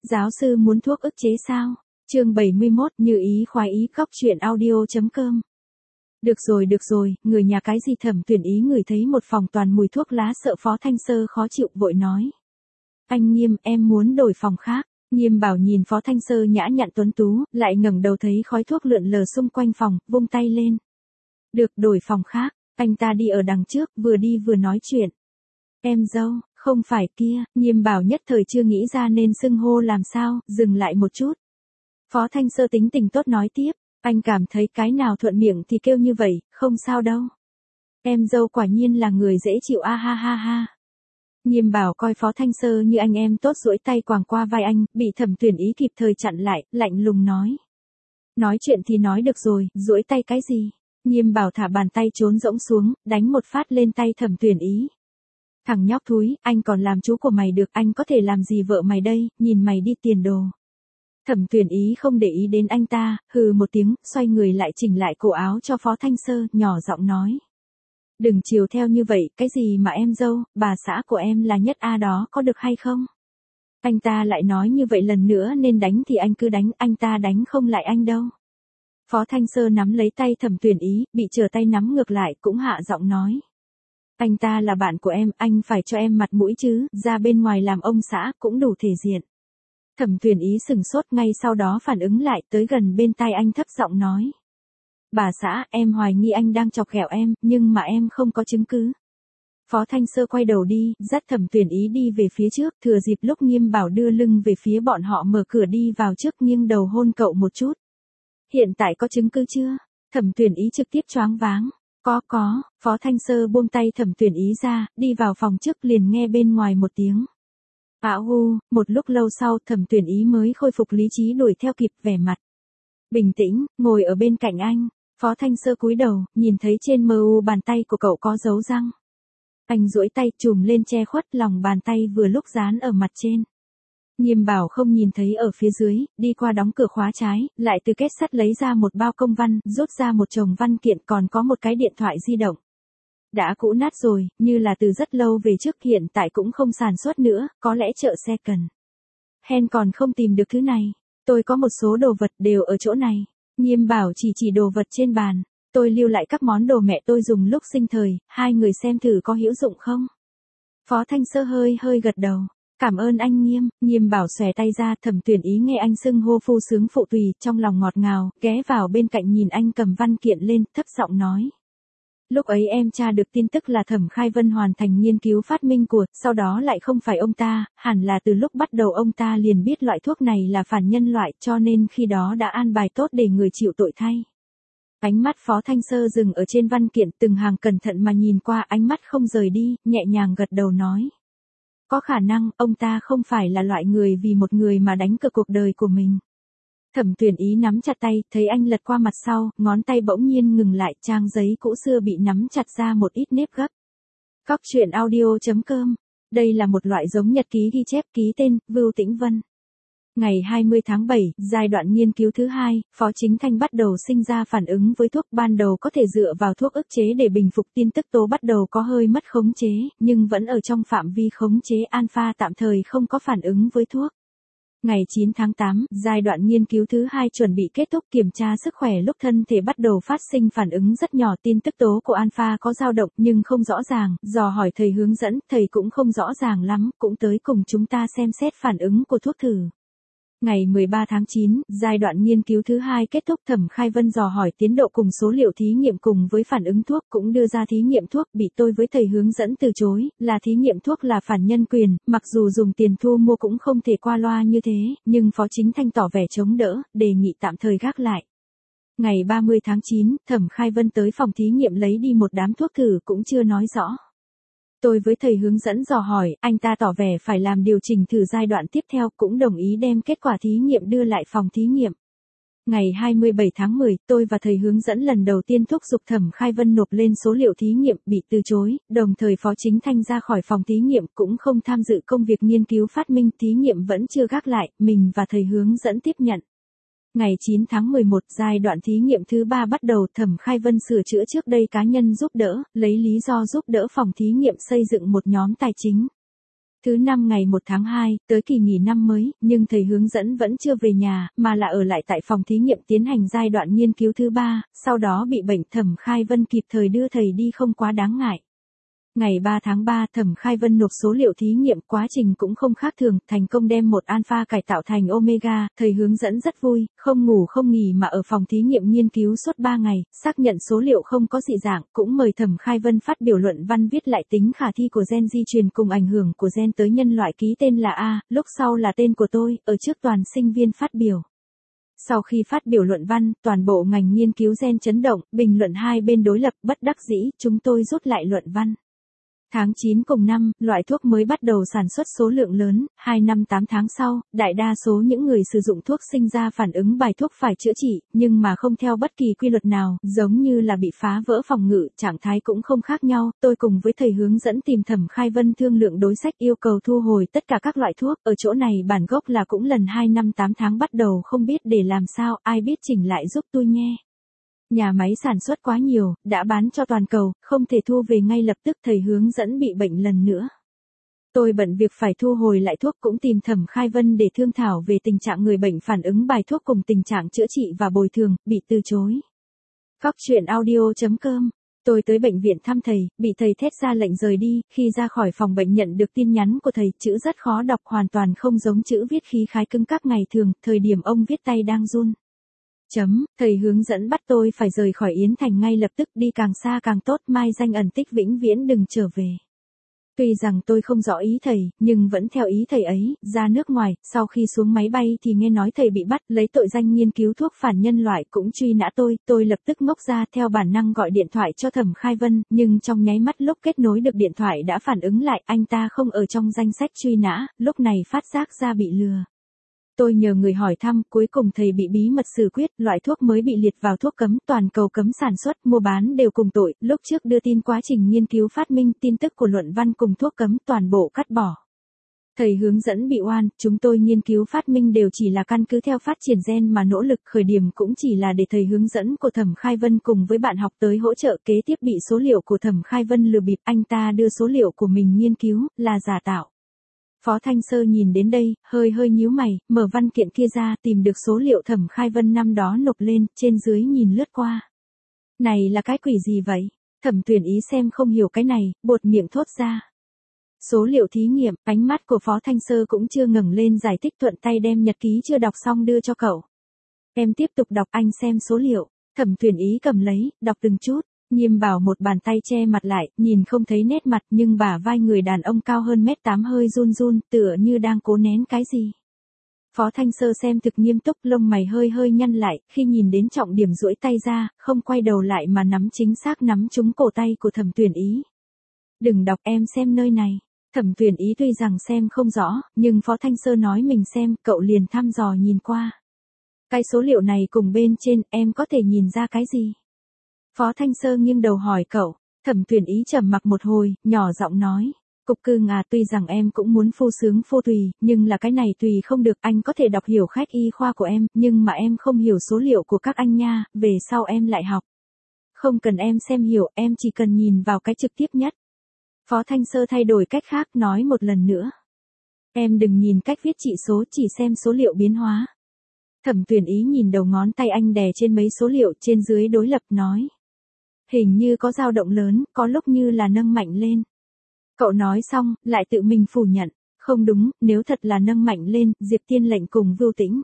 Giáo sư muốn thuốc ức chế sao? Chương 71, như ý khoái ý, khóc chuyện audio.com. Được rồi, người nhà cái gì? Thẩm Tuyển Ý ngửi thấy một phòng toàn mùi thuốc lá, sợ Phó Thanh Sơ khó chịu, vội nói. Anh Nghiêm, em muốn đổi phòng khác. Nghiêm Bảo nhìn Phó Thanh Sơ nhã nhặn tuấn tú, lại ngẩng đầu thấy khói thuốc lượn lờ xung quanh phòng, vung tay lên. Được, đổi phòng khác. Anh ta đi ở đằng trước, vừa đi vừa nói chuyện. Em dâu, không phải kia. Nghiêm Bảo nhất thời chưa nghĩ ra nên xưng hô làm sao, dừng lại một chút. Phó Thanh Sơ tính tình tốt nói tiếp. Anh cảm thấy cái nào thuận miệng thì kêu như vậy, không sao đâu. Em dâu quả nhiên là người dễ chịu, a ha ha ha. Nghiêm Bảo coi Phó Thanh Sơ như anh em tốt, duỗi tay quàng qua vai anh, bị Thẩm Tuyển Ý kịp thời chặn lại, lạnh lùng nói. Nói chuyện thì nói được rồi, duỗi tay cái gì? Nghiêm Bảo thả bàn tay trốn rỗng xuống, đánh một phát lên tay Thẩm Tuyển Ý. Thằng nhóc thúi, anh còn làm chú của mày được, anh có thể làm gì vợ mày đây, nhìn mày đi tiền đồ. Thẩm Tuyển Ý không để ý đến anh ta, hừ một tiếng, xoay người lại chỉnh lại cổ áo cho Phó Thanh Sơ, nhỏ giọng nói. Đừng chiều theo như vậy, cái gì mà em dâu, bà xã của em là nhất A đó, có được hay không? Anh ta lại nói như vậy lần nữa, nên đánh thì anh cứ đánh, anh ta đánh không lại anh đâu. Phó Thanh Sơ nắm lấy tay Thẩm Tuyển Ý, bị trở tay nắm ngược lại, cũng hạ giọng nói. Anh ta là bạn của em, anh phải cho em mặt mũi chứ, ra bên ngoài làm ông xã, cũng đủ thể diện. Thẩm Tuyển Ý sừng sốt, ngay sau đó phản ứng lại, tới gần bên tai anh thấp giọng nói. Bà xã, em hoài nghi anh đang chọc ghẹo em, nhưng mà em không có chứng cứ. Phó Thanh Sơ quay đầu đi, dắt Thẩm Tuyển Ý đi về phía trước, thừa dịp lúc Nghiêm Bảo đưa lưng về phía bọn họ, mở cửa đi vào trước, nghiêng đầu hôn cậu một chút. Hiện tại có chứng cứ chưa? Thẩm Tuyển Ý trực tiếp choáng váng. Có. Phó Thanh Sơ buông tay Thẩm Tuyển Ý ra, đi vào phòng trước, liền nghe bên ngoài một tiếng. Một lúc lâu sau Thẩm Tuyển Ý mới khôi phục lý trí, đuổi theo kịp, vẻ mặt bình tĩnh, ngồi ở bên cạnh anh. Phó Thanh Sơ cúi đầu, nhìn thấy trên mu bàn tay của cậu có dấu răng. Anh duỗi tay chùm lên che khuất, lòng bàn tay vừa lúc dán ở mặt trên. Nghiêm Bảo không nhìn thấy ở phía dưới, đi qua đóng cửa khóa trái, lại từ kết sắt lấy ra một bao công văn, rút ra một chồng văn kiện, còn có một cái điện thoại di động. Đã cũ nát rồi, như là từ rất lâu về trước, hiện tại cũng không sản xuất nữa, có lẽ chợ xe cần. Hen còn không tìm được thứ này. Tôi có một số đồ vật đều ở chỗ này. Nghiêm Bảo chỉ đồ vật trên bàn. Tôi lưu lại các món đồ mẹ tôi dùng lúc sinh thời, hai người xem thử có hữu dụng không. Phó Thanh Sơ hơi gật đầu. Cảm ơn anh Nghiêm. Nghiêm Bảo xòe tay ra. Thẩm Tuyển Ý nghe anh xưng hô phu sướng phụ tùy, trong lòng ngọt ngào, ghé vào bên cạnh nhìn anh cầm văn kiện lên, thấp giọng nói. Lúc ấy em tra được tin tức là Thẩm Khai Vân hoàn thành nghiên cứu phát minh của, sau đó lại không phải ông ta, hẳn là từ lúc bắt đầu ông ta liền biết loại thuốc này là phản nhân loại, cho nên khi đó đã an bài tốt để người chịu tội thay. Ánh mắt Phó Thanh Sơ dừng ở trên văn kiện, từng hàng cẩn thận mà nhìn qua, ánh mắt không rời đi, nhẹ nhàng gật đầu nói. Có khả năng, ông ta không phải là loại người vì một người mà đánh cược cuộc đời của mình. Thẩm Tuyển Ý nắm chặt tay, thấy anh lật qua mặt sau, ngón tay bỗng nhiên ngừng lại, trang giấy cũ xưa bị nắm chặt ra một ít nếp gấp. Cóc truyện audio.com. Đây là một loại giống nhật ký ghi chép, ký tên, Vưu Tĩnh Vân. Ngày 20 tháng 7, giai đoạn nghiên cứu thứ 2, Phó Chính Thanh bắt đầu sinh ra phản ứng với thuốc, ban đầu có thể dựa vào thuốc ức chế để bình phục, tin tức tố bắt đầu có hơi mất khống chế, nhưng vẫn ở trong phạm vi khống chế, alpha tạm thời không có phản ứng với thuốc. Ngày 9 tháng 8, giai đoạn nghiên cứu thứ 2 chuẩn bị kết thúc, kiểm tra sức khỏe lúc thân thể bắt đầu phát sinh phản ứng rất nhỏ, tin tức tố của alpha có dao động nhưng không rõ ràng, dò hỏi thầy hướng dẫn, thầy cũng không rõ ràng lắm, cũng tới cùng chúng ta xem xét phản ứng của thuốc thử. Ngày 13 tháng 9, giai đoạn nghiên cứu thứ 2 kết thúc, Thẩm Khai Vân dò hỏi tiến độ cùng số liệu thí nghiệm cùng với phản ứng thuốc, cũng đưa ra thí nghiệm thuốc, bị tôi với thầy hướng dẫn từ chối, là thí nghiệm thuốc là phản nhân quyền, mặc dù dùng tiền thu mua cũng không thể qua loa như thế, nhưng Phó Chính Thanh tỏ vẻ chống đỡ, đề nghị tạm thời gác lại. Ngày 30 tháng 9, Thẩm Khai Vân tới phòng thí nghiệm lấy đi một đám thuốc thử, cũng chưa nói rõ. Tôi với thầy hướng dẫn dò hỏi, anh ta tỏ vẻ phải làm điều chỉnh thử giai đoạn tiếp theo, cũng đồng ý đem kết quả thí nghiệm đưa lại phòng thí nghiệm. Ngày 27 tháng 10, tôi và thầy hướng dẫn lần đầu tiên thúc giục Thẩm Khai Vân nộp lên số liệu thí nghiệm, bị từ chối, đồng thời Phó Chính Thanh ra khỏi phòng thí nghiệm, cũng không tham dự công việc nghiên cứu phát minh, thí nghiệm vẫn chưa gác lại, mình và thầy hướng dẫn tiếp nhận. Ngày 9 tháng 11, giai đoạn thí nghiệm thứ 3 bắt đầu, Thẩm Khai Vân sửa chữa trước đây cá nhân giúp đỡ, lấy lý do giúp đỡ phòng thí nghiệm xây dựng một nhóm tài chính. Thứ năm ngày 1 tháng 2, tới kỳ nghỉ năm mới, nhưng thầy hướng dẫn vẫn chưa về nhà, mà là ở lại tại phòng thí nghiệm tiến hành giai đoạn nghiên cứu thứ 3, sau đó bị bệnh. Thẩm Khai Vân kịp thời đưa thầy đi không quá đáng ngại. Ngày 3 tháng 3, Thẩm Khai Vân nộp số liệu thí nghiệm, quá trình cũng không khác thường, thành công đem một alpha cải tạo thành omega, thầy hướng dẫn rất vui, không ngủ không nghỉ mà ở phòng thí nghiệm nghiên cứu suốt 3 ngày, xác nhận số liệu không có dị dạng, cũng mời Thẩm Khai Vân phát biểu luận văn viết lại tính khả thi của gen di truyền cùng ảnh hưởng của gen tới nhân loại, ký tên là A, lúc sau là tên của tôi, ở trước toàn sinh viên phát biểu. Sau khi phát biểu luận văn, toàn bộ ngành nghiên cứu gen chấn động, bình luận hai bên đối lập, bất đắc dĩ, chúng tôi rút lại luận văn. Tháng 9 cùng năm, loại thuốc mới bắt đầu sản xuất số lượng lớn, 2 năm 8 tháng sau, đại đa số những người sử dụng thuốc sinh ra phản ứng bài thuốc phải chữa trị, nhưng mà không theo bất kỳ quy luật nào, giống như là bị phá vỡ phòng ngự, trạng thái cũng không khác nhau. Tôi cùng với thầy hướng dẫn tìm Thẩm Khai Vân thương lượng đối sách, yêu cầu thu hồi tất cả các loại thuốc, ở chỗ này bản gốc là cũng lần 2 năm 8 tháng bắt đầu không biết để làm sao, ai biết chỉnh lại giúp tôi nhé. Nhà máy sản xuất quá nhiều, đã bán cho toàn cầu, không thể thu về ngay lập tức, thầy hướng dẫn bị bệnh lần nữa. Tôi bận việc phải thu hồi lại thuốc, cũng tìm Thẩm Khai Vân để thương thảo về tình trạng người bệnh phản ứng bài thuốc cùng tình trạng chữa trị và bồi thường, bị từ chối. Cóc truyện audio.com. Tôi tới bệnh viện thăm thầy, bị thầy thét ra lệnh rời đi, khi ra khỏi phòng bệnh nhận được tin nhắn của thầy, chữ rất khó đọc, hoàn toàn không giống chữ viết khí khái cứng các ngày thường, thời điểm ông viết tay đang run. Thầy hướng dẫn bắt tôi phải rời khỏi Yến Thành ngay lập tức, đi càng xa càng tốt, mai danh ẩn tích vĩnh viễn đừng trở về. Tuy rằng tôi không rõ ý thầy, nhưng vẫn theo ý thầy ấy, ra nước ngoài, sau khi xuống máy bay thì nghe nói thầy bị bắt, lấy tội danh nghiên cứu thuốc phản nhân loại cũng truy nã tôi lập tức ngốc ra, theo bản năng gọi điện thoại cho Thẩm Khai Vân, nhưng trong nháy mắt lúc kết nối được điện thoại đã phản ứng lại, anh ta không ở trong danh sách truy nã, lúc này phát giác ra bị lừa. Tôi nhờ người hỏi thăm, cuối cùng thầy bị bí mật xử quyết, loại thuốc mới bị liệt vào thuốc cấm, toàn cầu cấm sản xuất, mua bán đều cùng tội, lúc trước đưa tin quá trình nghiên cứu phát minh, tin tức của luận văn cùng thuốc cấm, toàn bộ cắt bỏ. Thầy hướng dẫn bị oan, chúng tôi nghiên cứu phát minh đều chỉ là căn cứ theo phát triển gen mà nỗ lực, khởi điểm cũng chỉ là để thầy hướng dẫn của Thẩm Khai Vân cùng với bạn học tới hỗ trợ, kế tiếp bị số liệu của Thẩm Khai Vân lừa bịp, anh ta đưa số liệu của mình nghiên cứu, là giả tạo. Phó Thanh Sơ nhìn đến đây, hơi nhíu mày, mở văn kiện kia ra, tìm được số liệu Thẩm Khai Vân năm đó nộp lên, trên dưới nhìn lướt qua. Này là cái quỷ gì vậy? Thẩm Tuyển Ý xem không hiểu cái này, buột miệng thốt ra. Số liệu thí nghiệm, ánh mắt của Phó Thanh Sơ cũng chưa ngẩng lên giải thích, thuận tay đem nhật ký chưa đọc xong đưa cho cậu. Em tiếp tục đọc, anh xem số liệu. Thẩm Tuyển Ý cầm lấy, đọc từng chút. Nhiêm Bảo một bàn tay che mặt lại, nhìn không thấy nét mặt, nhưng bả vai người đàn ông cao hơn 1m8 hơi run run, tựa như đang cố nén cái gì. Phó Thanh Sơ xem thực nghiêm túc, lông mày hơi nhăn lại, khi nhìn đến trọng điểm duỗi tay ra, không quay đầu lại mà nắm chính xác nắm trúng cổ tay của Thẩm Tuyển Ý. Đừng đọc, em xem nơi này. Thẩm Tuyển Ý tuy rằng xem không rõ, nhưng Phó Thanh Sơ nói mình xem, cậu liền thăm dò nhìn qua. Cái số liệu này cùng bên trên, em có thể nhìn ra cái gì? Phó Thanh Sơ nghiêng đầu hỏi cậu. Thẩm Tuyển Ý trầm mặc một hồi, nhỏ giọng nói. Cục cưng à, tuy rằng em cũng muốn phu sướng phu tùy, nhưng là cái này tùy không được, anh có thể đọc hiểu khách y khoa của em, nhưng mà em không hiểu số liệu của các anh nha, về sau em lại học. Không cần em xem hiểu, em chỉ cần nhìn vào cái trực tiếp nhất. Phó Thanh Sơ thay đổi cách khác, nói một lần nữa. Em đừng nhìn cách viết chỉ số, chỉ xem số liệu biến hóa. Thẩm Tuyển Ý nhìn đầu ngón tay anh đè trên mấy số liệu trên dưới đối lập, nói. Hình như có dao động lớn, có lúc như là nâng mạnh lên. Cậu nói xong, lại tự mình phủ nhận. Không đúng, nếu thật là nâng mạnh lên, Diệp Tiên Lệnh cùng Vưu Tĩnh.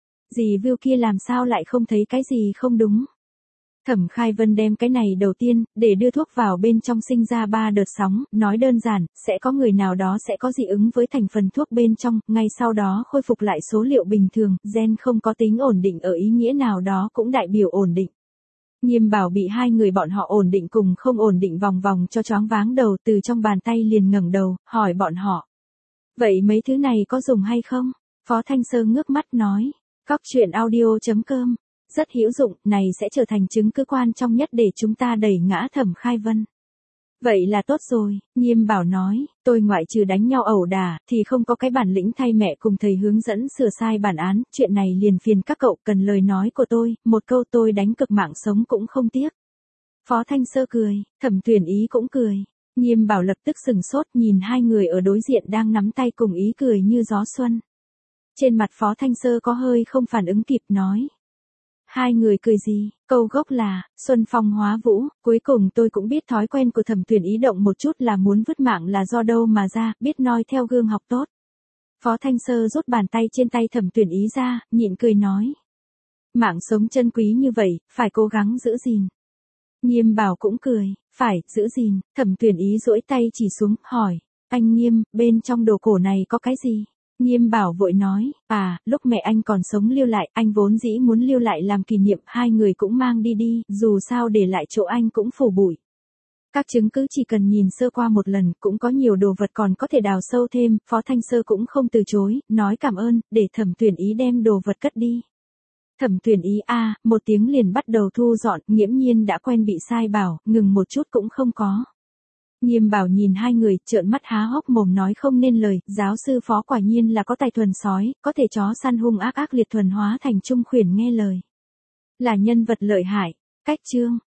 Dì Vưu kia làm sao lại không thấy cái gì không đúng. Thẩm Khai Vân đem cái này đầu tiên, để đưa thuốc vào bên trong sinh ra 3 đợt sóng, nói đơn giản, sẽ có người nào đó sẽ có dị ứng với thành phần thuốc bên trong, ngay sau đó khôi phục lại số liệu bình thường, gen không có tính ổn định ở ý nghĩa nào đó cũng đại biểu ổn định. Nhiêm Bảo bị hai người bọn họ ổn định cùng không ổn định vòng vòng cho choáng váng đầu, từ trong bàn tay liền ngẩng đầu, hỏi bọn họ. Vậy mấy thứ này có dùng hay không? Phó Thanh Sơ ngước mắt nói. Cóc truyện audio.com. Rất hữu dụng, này sẽ trở thành chứng cứ quan trọng nhất để chúng ta đẩy ngã Thẩm Khai Vân. Vậy là tốt rồi, Nhiêm Bảo nói, tôi ngoại trừ đánh nhau ẩu đả, thì không có cái bản lĩnh thay mẹ cùng thầy hướng dẫn sửa sai bản án, chuyện này liền phiền các cậu, cần lời nói của tôi, một câu tôi đánh cực mạng sống cũng không tiếc. Phó Thanh Sơ cười, Thẩm Tuyển Ý cũng cười. Nghiêm Bảo lập tức sừng sốt nhìn hai người ở đối diện đang nắm tay cùng ý cười như gió xuân. Trên mặt Phó Thanh Sơ có hơi không phản ứng kịp nói. Hai người cười gì, câu gốc là, xuân phong hóa vũ, cuối cùng tôi cũng biết thói quen của Thẩm Tuyền Ý động một chút là muốn vứt mạng là do đâu mà ra, biết noi theo gương học tốt. Phó Thanh Sơ rút bàn tay trên tay Thẩm Tuyền Ý ra, nhịn cười nói. Mạng sống chân quý như vậy, phải cố gắng giữ gìn. Nghiêm Bảo cũng cười, phải, giữ gìn, Thẩm Tuyền Ý duỗi tay chỉ xuống, hỏi, anh Nghiêm, bên trong đồ cổ này có cái gì? Nghiêm Bảo vội nói, lúc mẹ anh còn sống lưu lại, anh vốn dĩ muốn lưu lại làm kỷ niệm, hai người cũng mang đi đi, dù sao để lại chỗ anh cũng phủ bụi. Các chứng cứ chỉ cần nhìn sơ qua một lần, cũng có nhiều đồ vật còn có thể đào sâu thêm, Phó Thanh Sơ cũng không từ chối, nói cảm ơn, để Thẩm Tuyền Ý đem đồ vật cất đi. Thẩm Tuyền Ý một tiếng liền bắt đầu thu dọn, nghiễm nhiên đã quen bị sai bảo, ngừng một chút cũng không có. Nghiêm Bảo nhìn hai người, trợn mắt há hốc mồm nói không nên lời, giáo sư Phó quả nhiên là có tài thuần sói, có thể chó săn hung ác ác liệt thuần hóa thành trung khuyển nghe lời. Là nhân vật lợi hại. Cách chương